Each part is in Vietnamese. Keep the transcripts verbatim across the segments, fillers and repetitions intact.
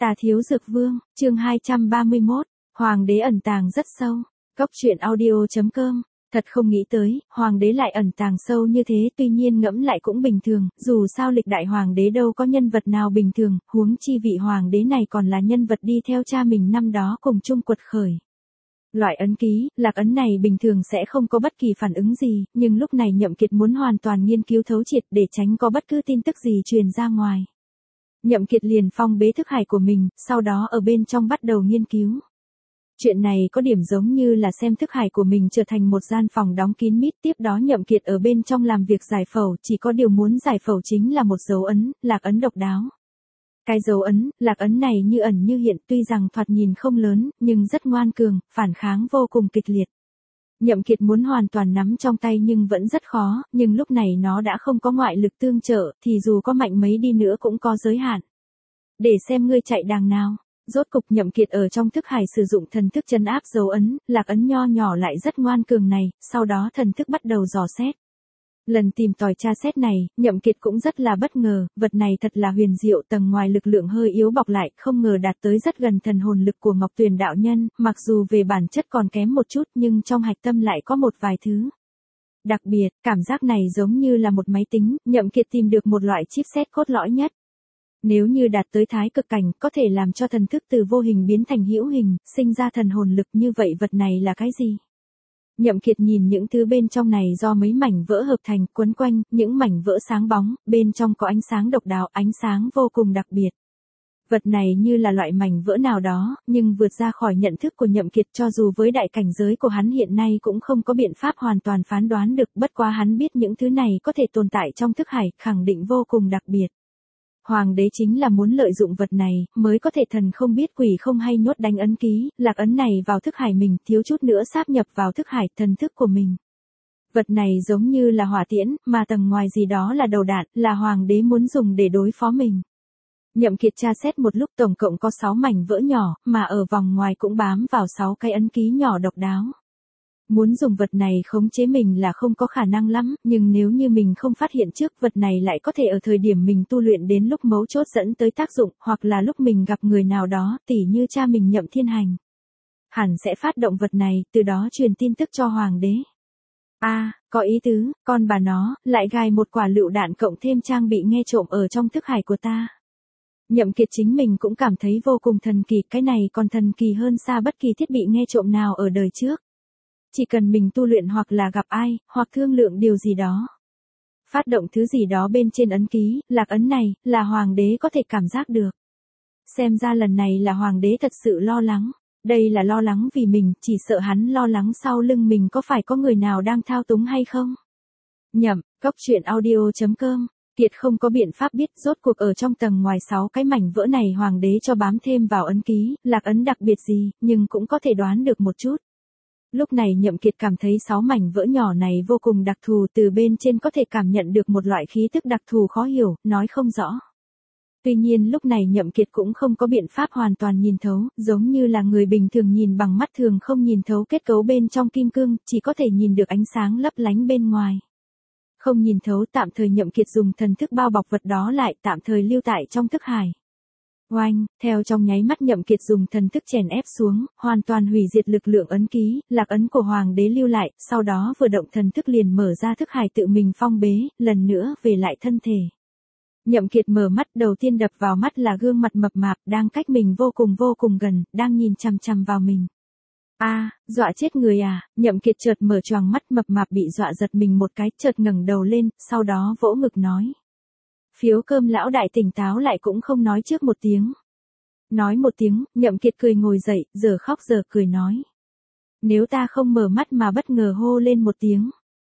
Tà Thiếu Dược Vương, chương hai trăm ba mươi mốt, Hoàng đế ẩn tàng rất sâu. Cốc truyện audio chấm com. Thật không nghĩ tới, Hoàng đế lại ẩn tàng sâu như thế, tuy nhiên ngẫm lại cũng bình thường, dù sao lịch đại Hoàng đế đâu có nhân vật nào bình thường, huống chi vị Hoàng đế này còn là nhân vật đi theo cha mình năm đó cùng chung quật khởi. Loại ấn ký, lạc ấn này bình thường sẽ không có bất kỳ phản ứng gì, nhưng lúc này Nhậm Kiệt muốn hoàn toàn nghiên cứu thấu triệt để tránh có bất cứ tin tức gì truyền ra ngoài. Nhậm Kiệt liền phong bế thức hải của mình, sau đó ở bên trong bắt đầu nghiên cứu. Chuyện này có điểm giống như là xem thức hải của mình trở thành một gian phòng đóng kín mít, tiếp đó Nhậm Kiệt ở bên trong làm việc giải phẫu, chỉ có điều muốn giải phẫu chính là một dấu ấn, lạc ấn độc đáo. Cái dấu ấn, lạc ấn này như ẩn như hiện, tuy rằng thoạt nhìn không lớn, nhưng rất ngoan cường, phản kháng vô cùng kịch liệt. Nhậm Kiệt muốn hoàn toàn nắm trong tay nhưng vẫn rất khó, nhưng lúc này nó đã không có ngoại lực tương trợ, thì dù có mạnh mấy đi nữa cũng có giới hạn. Để xem ngươi chạy đàng nào. Rốt cục Nhậm Kiệt ở trong thức hải sử dụng thần thức trấn áp dấu ấn, lạc ấn nho nhỏ lại rất ngoan cường này, sau đó thần thức bắt đầu dò xét. Lần tìm tòi tra xét này, Nhậm Kiệt cũng rất là bất ngờ, vật này thật là huyền diệu, tầng ngoài lực lượng hơi yếu bọc lại, không ngờ đạt tới rất gần thần hồn lực của Ngọc Tuyền đạo nhân, mặc dù về bản chất còn kém một chút nhưng trong hạch tâm lại có một vài thứ. Đặc biệt, cảm giác này giống như là một máy tính, Nhậm Kiệt tìm được một loại chipset cốt lõi nhất. Nếu như đạt tới thái cực cảnh, có thể làm cho thần thức từ vô hình biến thành hữu hình, sinh ra thần hồn lực, như vậy vật này là cái gì? Nhậm Kiệt nhìn những thứ bên trong này do mấy mảnh vỡ hợp thành, quấn quanh, những mảnh vỡ sáng bóng, bên trong có ánh sáng độc đáo, ánh sáng vô cùng đặc biệt. Vật này như là loại mảnh vỡ nào đó, nhưng vượt ra khỏi nhận thức của Nhậm Kiệt, cho dù với đại cảnh giới của hắn hiện nay cũng không có biện pháp hoàn toàn phán đoán được, bất quá hắn biết những thứ này có thể tồn tại trong thức hải, khẳng định vô cùng đặc biệt. Hoàng đế chính là muốn lợi dụng vật này, mới có thể thần không biết quỷ không hay nhốt đánh ấn ký, lạc ấn này vào thức hải mình, thiếu chút nữa sáp nhập vào thức hải, thần thức của mình. Vật này giống như là hỏa tiễn, mà tầng ngoài gì đó là đầu đạn, là hoàng đế muốn dùng để đối phó mình. Nhậm Kiệt tra xét một lúc tổng cộng có sáu mảnh vỡ nhỏ, mà ở vòng ngoài cũng bám vào sáu cái ấn ký nhỏ độc đáo. Muốn dùng vật này khống chế mình là không có khả năng lắm, nhưng nếu như mình không phát hiện trước, vật này lại có thể ở thời điểm mình tu luyện đến lúc mấu chốt dẫn tới tác dụng, hoặc là lúc mình gặp người nào đó, tỉ như cha mình Nhậm Thiên Hành. Hẳn sẽ phát động vật này, từ đó truyền tin tức cho hoàng đế. A, à, có ý tứ, con bà nó, lại gài một quả lựu đạn cộng thêm trang bị nghe trộm ở trong thức hải của ta. Nhậm Kiệt chính mình cũng cảm thấy vô cùng thần kỳ, cái này còn thần kỳ hơn xa bất kỳ thiết bị nghe trộm nào ở đời trước. Chỉ cần mình tu luyện hoặc là gặp ai, hoặc thương lượng điều gì đó. Phát động thứ gì đó bên trên ấn ký, lạc ấn này, là hoàng đế có thể cảm giác được. Xem ra lần này là hoàng đế thật sự lo lắng. Đây là lo lắng vì mình, chỉ sợ hắn lo lắng sau lưng mình có phải có người nào đang thao túng hay không. Nhậm, cốc truyện audio chấm com. Kiệt không có biện pháp biết rốt cuộc ở trong tầng ngoài sáu cái mảnh vỡ này hoàng đế cho bám thêm vào ấn ký, lạc ấn đặc biệt gì, nhưng cũng có thể đoán được một chút. Lúc này Nhậm Kiệt cảm thấy sáu mảnh vỡ nhỏ này vô cùng đặc thù, từ bên trên có thể cảm nhận được một loại khí tức đặc thù khó hiểu, nói không rõ. Tuy nhiên lúc này Nhậm Kiệt cũng không có biện pháp hoàn toàn nhìn thấu, giống như là người bình thường nhìn bằng mắt thường không nhìn thấu kết cấu bên trong kim cương, chỉ có thể nhìn được ánh sáng lấp lánh bên ngoài. Không nhìn thấu, tạm thời Nhậm Kiệt dùng thần thức bao bọc vật đó lại, tạm thời lưu tại trong thức hải. Oanh, theo trong nháy mắt Nhậm Kiệt dùng thần thức chèn ép xuống, hoàn toàn hủy diệt lực lượng ấn ký, lạc ấn của hoàng đế lưu lại, sau đó vừa động thần thức liền mở ra thức hải tự mình phong bế, lần nữa về lại thân thể. Nhậm Kiệt mở mắt, đầu tiên đập vào mắt là gương mặt mập mạp, đang cách mình vô cùng vô cùng gần, đang nhìn chằm chằm vào mình. A, à, dọa chết người à, Nhậm Kiệt chợt mở choàng mắt, mập mạp bị dọa giật mình một cái, chợt ngẩng đầu lên, sau đó vỗ ngực nói. Phiếu cơm lão đại tỉnh táo lại cũng không nói trước một tiếng. Nói một tiếng, Nhậm Kiệt cười ngồi dậy, giờ khóc giờ cười nói. Nếu ta không mở mắt mà bất ngờ hô lên một tiếng.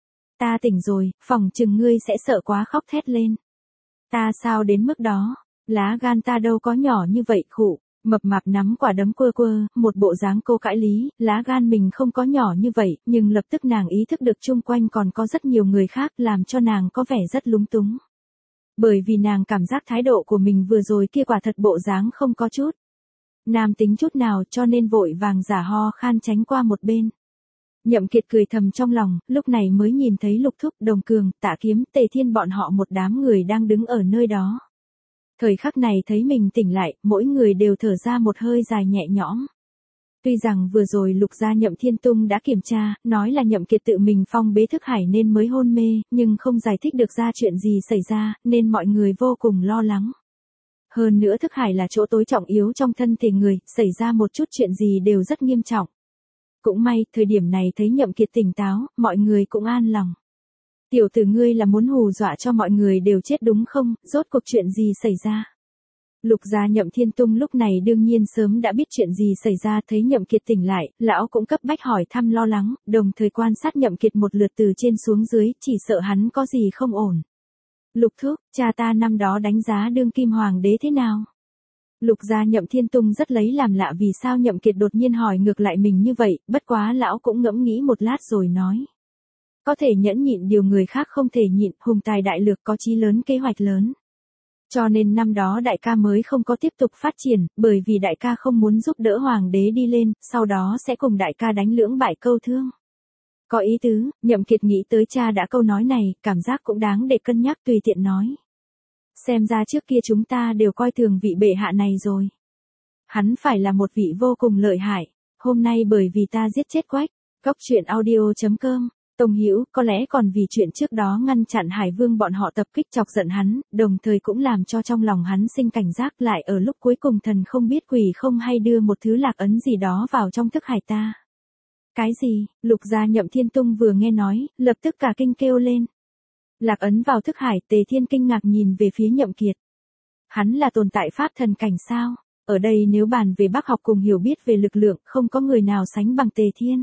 Ta tỉnh rồi, phỏng chừng ngươi sẽ sợ quá khóc thét lên. Ta sao đến mức đó, lá gan ta đâu có nhỏ như vậy khụ. Mập mạp nắm quả đấm quơ quơ, một bộ dáng cô cãi lý, lá gan mình không có nhỏ như vậy, nhưng lập tức nàng ý thức được chung quanh còn có rất nhiều người khác, làm cho nàng có vẻ rất lúng túng. Bởi vì nàng cảm giác thái độ của mình vừa rồi kia quả thật bộ dáng không có chút nam tính chút nào, cho nên vội vàng giả ho khan tránh qua một bên. Nhậm Kiệt cười thầm trong lòng, lúc này mới nhìn thấy Lục Thúc, Đồng Cường, Tạ Kiếm, Tề Thiên bọn họ một đám người đang đứng ở nơi đó. Thời khắc này thấy mình tỉnh lại, mỗi người đều thở ra một hơi dài nhẹ nhõm. Tuy rằng vừa rồi Lục gia Nhậm Thiên Tung đã kiểm tra, nói là Nhậm Kiệt tự mình phong bế Thức Hải nên mới hôn mê, nhưng không giải thích được ra chuyện gì xảy ra, nên mọi người vô cùng lo lắng. Hơn nữa Thức Hải là chỗ tối trọng yếu trong thân thể người, xảy ra một chút chuyện gì đều rất nghiêm trọng. Cũng may, thời điểm này thấy Nhậm Kiệt tỉnh táo, mọi người cũng an lòng. Tiểu tử ngươi là muốn hù dọa cho mọi người đều chết đúng không, rốt cuộc chuyện gì xảy ra? Lục gia Nhậm Thiên Tung lúc này đương nhiên sớm đã biết chuyện gì xảy ra, thấy Nhậm Kiệt tỉnh lại, lão cũng cấp bách hỏi thăm lo lắng, đồng thời quan sát Nhậm Kiệt một lượt từ trên xuống dưới, chỉ sợ hắn có gì không ổn. Lục thúc, cha ta năm đó đánh giá đương kim hoàng đế thế nào? Lục gia Nhậm Thiên Tung rất lấy làm lạ vì sao Nhậm Kiệt đột nhiên hỏi ngược lại mình như vậy, bất quá lão cũng ngẫm nghĩ một lát rồi nói. Có thể nhẫn nhịn điều người khác không thể nhịn, hùng tài đại lược có chí lớn kế hoạch lớn. Cho nên năm đó đại ca mới không có tiếp tục phát triển, bởi vì đại ca không muốn giúp đỡ hoàng đế đi lên, sau đó sẽ cùng đại ca đánh lưỡng bại câu thương. Có ý tứ, Nhậm Kiệt nghĩ tới cha đã câu nói này, cảm giác cũng đáng để cân nhắc tùy tiện nói. Xem ra trước kia chúng ta đều coi thường vị bệ hạ này rồi. Hắn phải là một vị vô cùng lợi hại, hôm nay bởi vì ta giết chết Quách, góc truyện audio chấm com. Tông Hữu có lẽ còn vì chuyện trước đó ngăn chặn Hải Vương bọn họ tập kích chọc giận hắn, đồng thời cũng làm cho trong lòng hắn sinh cảnh giác lại ở lúc cuối cùng thần không biết quỷ không hay đưa một thứ lạc ấn gì đó vào trong thức hải ta. Cái gì? Lục gia Nhậm Thiên Tung vừa nghe nói, lập tức cả kinh kêu lên. Lạc ấn vào thức hải, Tề Thiên kinh ngạc nhìn về phía Nhậm Kiệt. Hắn là tồn tại pháp thần cảnh sao? Ở đây nếu bàn về bác học cùng hiểu biết về lực lượng, không có người nào sánh bằng Tề Thiên.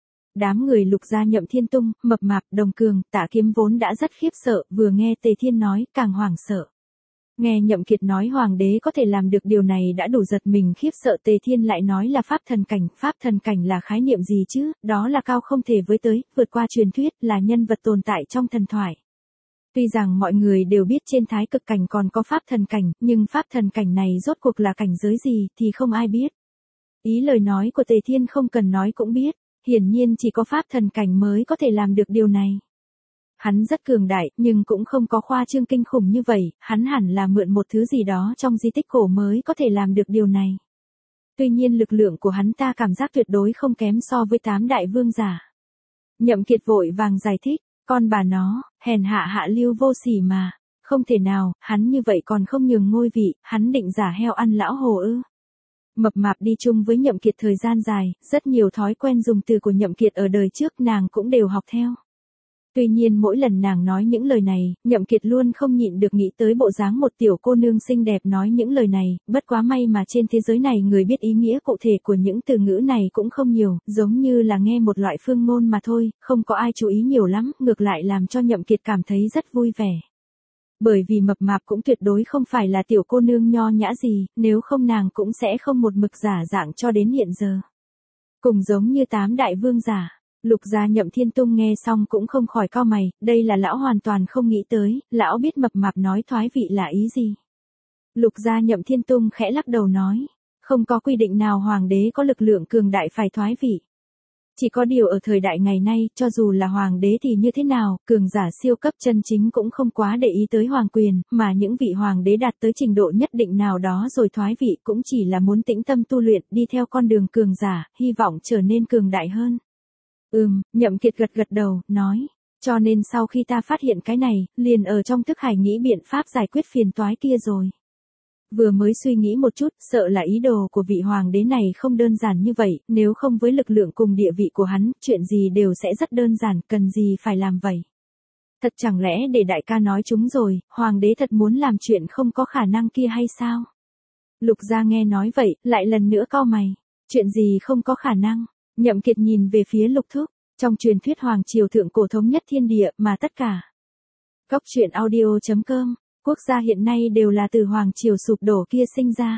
Đám người Lục gia Nhậm Thiên Tung, Mập Mạp, Đồng Cường, Tả Kiếm vốn đã rất khiếp sợ, vừa nghe Tề Thiên nói, càng hoảng sợ. Nghe Nhậm Kiệt nói hoàng đế có thể làm được điều này đã đủ giật mình khiếp sợ, Tề Thiên lại nói là pháp thần cảnh, pháp thần cảnh là khái niệm gì chứ, đó là cao không thể với tới, vượt qua truyền thuyết, là nhân vật tồn tại trong thần thoại. Tuy rằng mọi người đều biết trên thái cực cảnh còn có pháp thần cảnh, nhưng pháp thần cảnh này rốt cuộc là cảnh giới gì thì không ai biết. Ý lời nói của Tề Thiên không cần nói cũng biết. Hiển nhiên chỉ có pháp thần cảnh mới có thể làm được điều này. Hắn rất cường đại, nhưng cũng không có khoa trương kinh khủng như vậy, hắn hẳn là mượn một thứ gì đó trong di tích cổ mới có thể làm được điều này. Tuy nhiên lực lượng của hắn ta cảm giác tuyệt đối không kém so với tám đại vương giả. Nhậm Kiệt vội vàng giải thích, con bà nó, hèn hạ hạ lưu vô sỉ mà, không thể nào, hắn như vậy còn không nhường ngôi vị, hắn định giả heo ăn lão hồ ư. Mập Mạp đi chung với Nhậm Kiệt thời gian dài, rất nhiều thói quen dùng từ của Nhậm Kiệt ở đời trước nàng cũng đều học theo. Tuy nhiên mỗi lần nàng nói những lời này, Nhậm Kiệt luôn không nhịn được nghĩ tới bộ dáng một tiểu cô nương xinh đẹp nói những lời này, bất quá may mà trên thế giới này người biết ý nghĩa cụ thể của những từ ngữ này cũng không nhiều, giống như là nghe một loại phương ngôn mà thôi, không có ai chú ý nhiều lắm, ngược lại làm cho Nhậm Kiệt cảm thấy rất vui vẻ. Bởi vì Mập Mạp cũng tuyệt đối không phải là tiểu cô nương nho nhã gì, nếu không nàng cũng sẽ không một mực giả dạng cho đến hiện giờ. Cùng giống như tám đại vương giả, Lục gia Nhậm Thiên Tung nghe xong cũng không khỏi cau mày, đây là lão hoàn toàn không nghĩ tới, lão biết Mập Mạp nói thoái vị là ý gì. Lục gia Nhậm Thiên Tung khẽ lắc đầu nói, không có quy định nào hoàng đế có lực lượng cường đại phải thoái vị. Chỉ có điều ở thời đại ngày nay, cho dù là hoàng đế thì như thế nào, cường giả siêu cấp chân chính cũng không quá để ý tới hoàng quyền, mà những vị hoàng đế đạt tới trình độ nhất định nào đó rồi thoái vị cũng chỉ là muốn tĩnh tâm tu luyện, đi theo con đường cường giả, hy vọng trở nên cường đại hơn. Ừm, Nhậm Kiệt gật gật đầu, nói, cho nên sau khi ta phát hiện cái này, liền ở trong thức hải nghĩ biện pháp giải quyết phiền toái kia rồi. Vừa mới suy nghĩ một chút, sợ là ý đồ của vị hoàng đế này không đơn giản như vậy, nếu không với lực lượng cùng địa vị của hắn, chuyện gì đều sẽ rất đơn giản, cần gì phải làm vậy. Thật chẳng lẽ để đại ca nói chúng rồi, hoàng đế thật muốn làm chuyện không có khả năng kia hay sao? Lục gia nghe nói vậy, lại lần nữa cau mày, chuyện gì không có khả năng? Nhậm Kiệt nhìn về phía Lục thúc, trong truyền thuyết hoàng triều thượng cổ thống nhất thiên địa mà tất cả. Góc truyện audio chấm com. Quốc gia hiện nay đều là từ hoàng triều sụp đổ kia sinh ra.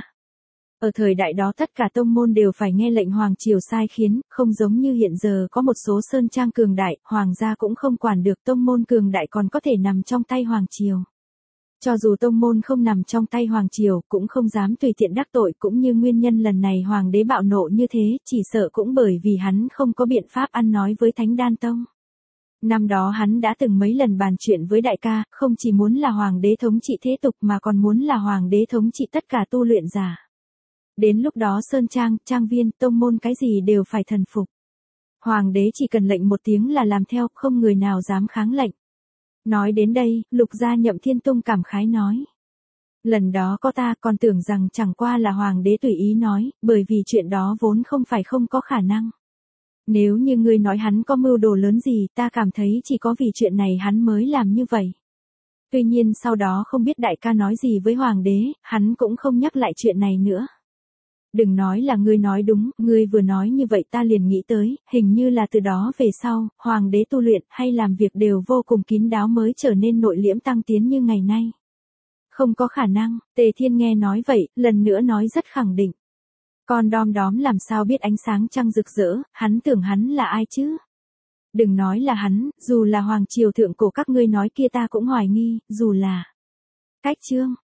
Ở thời đại đó tất cả tông môn đều phải nghe lệnh hoàng triều sai khiến, không giống như hiện giờ có một số sơn trang cường đại, hoàng gia cũng không quản được, tông môn cường đại còn có thể nằm trong tay hoàng triều. Cho dù tông môn không nằm trong tay hoàng triều, cũng không dám tùy tiện đắc tội, cũng như nguyên nhân lần này hoàng đế bạo nộ như thế, chỉ sợ cũng bởi vì hắn không có biện pháp ăn nói với Thánh Đan Tông. Năm đó hắn đã từng mấy lần bàn chuyện với đại ca, không chỉ muốn là hoàng đế thống trị thế tục mà còn muốn là hoàng đế thống trị tất cả tu luyện giả. Đến lúc đó sơn trang, trang viên, tông môn cái gì đều phải thần phục. Hoàng đế chỉ cần lệnh một tiếng là làm theo, không người nào dám kháng lệnh. Nói đến đây, Lục Gia Nhậm Thiên Tung cảm khái nói. Lần đó có ta còn tưởng rằng chẳng qua là hoàng đế tùy ý nói, bởi vì chuyện đó vốn không phải không có khả năng. Nếu như ngươi nói hắn có mưu đồ lớn gì, ta cảm thấy chỉ có vì chuyện này hắn mới làm như vậy. Tuy nhiên sau đó không biết đại ca nói gì với hoàng đế, hắn cũng không nhắc lại chuyện này nữa. Đừng nói là ngươi nói đúng, ngươi vừa nói như vậy ta liền nghĩ tới, hình như là từ đó về sau, hoàng đế tu luyện hay làm việc đều vô cùng kín đáo mới trở nên nội liễm tăng tiến như ngày nay. Không có khả năng, Tề Thiên nghe nói vậy, lần nữa nói rất khẳng định. Con đom đóm làm sao biết ánh sáng trăng rực rỡ, hắn tưởng hắn là ai chứ? Đừng nói là hắn, dù là hoàng triều thượng cổ các ngươi nói kia ta cũng hoài nghi, dù là cách chương.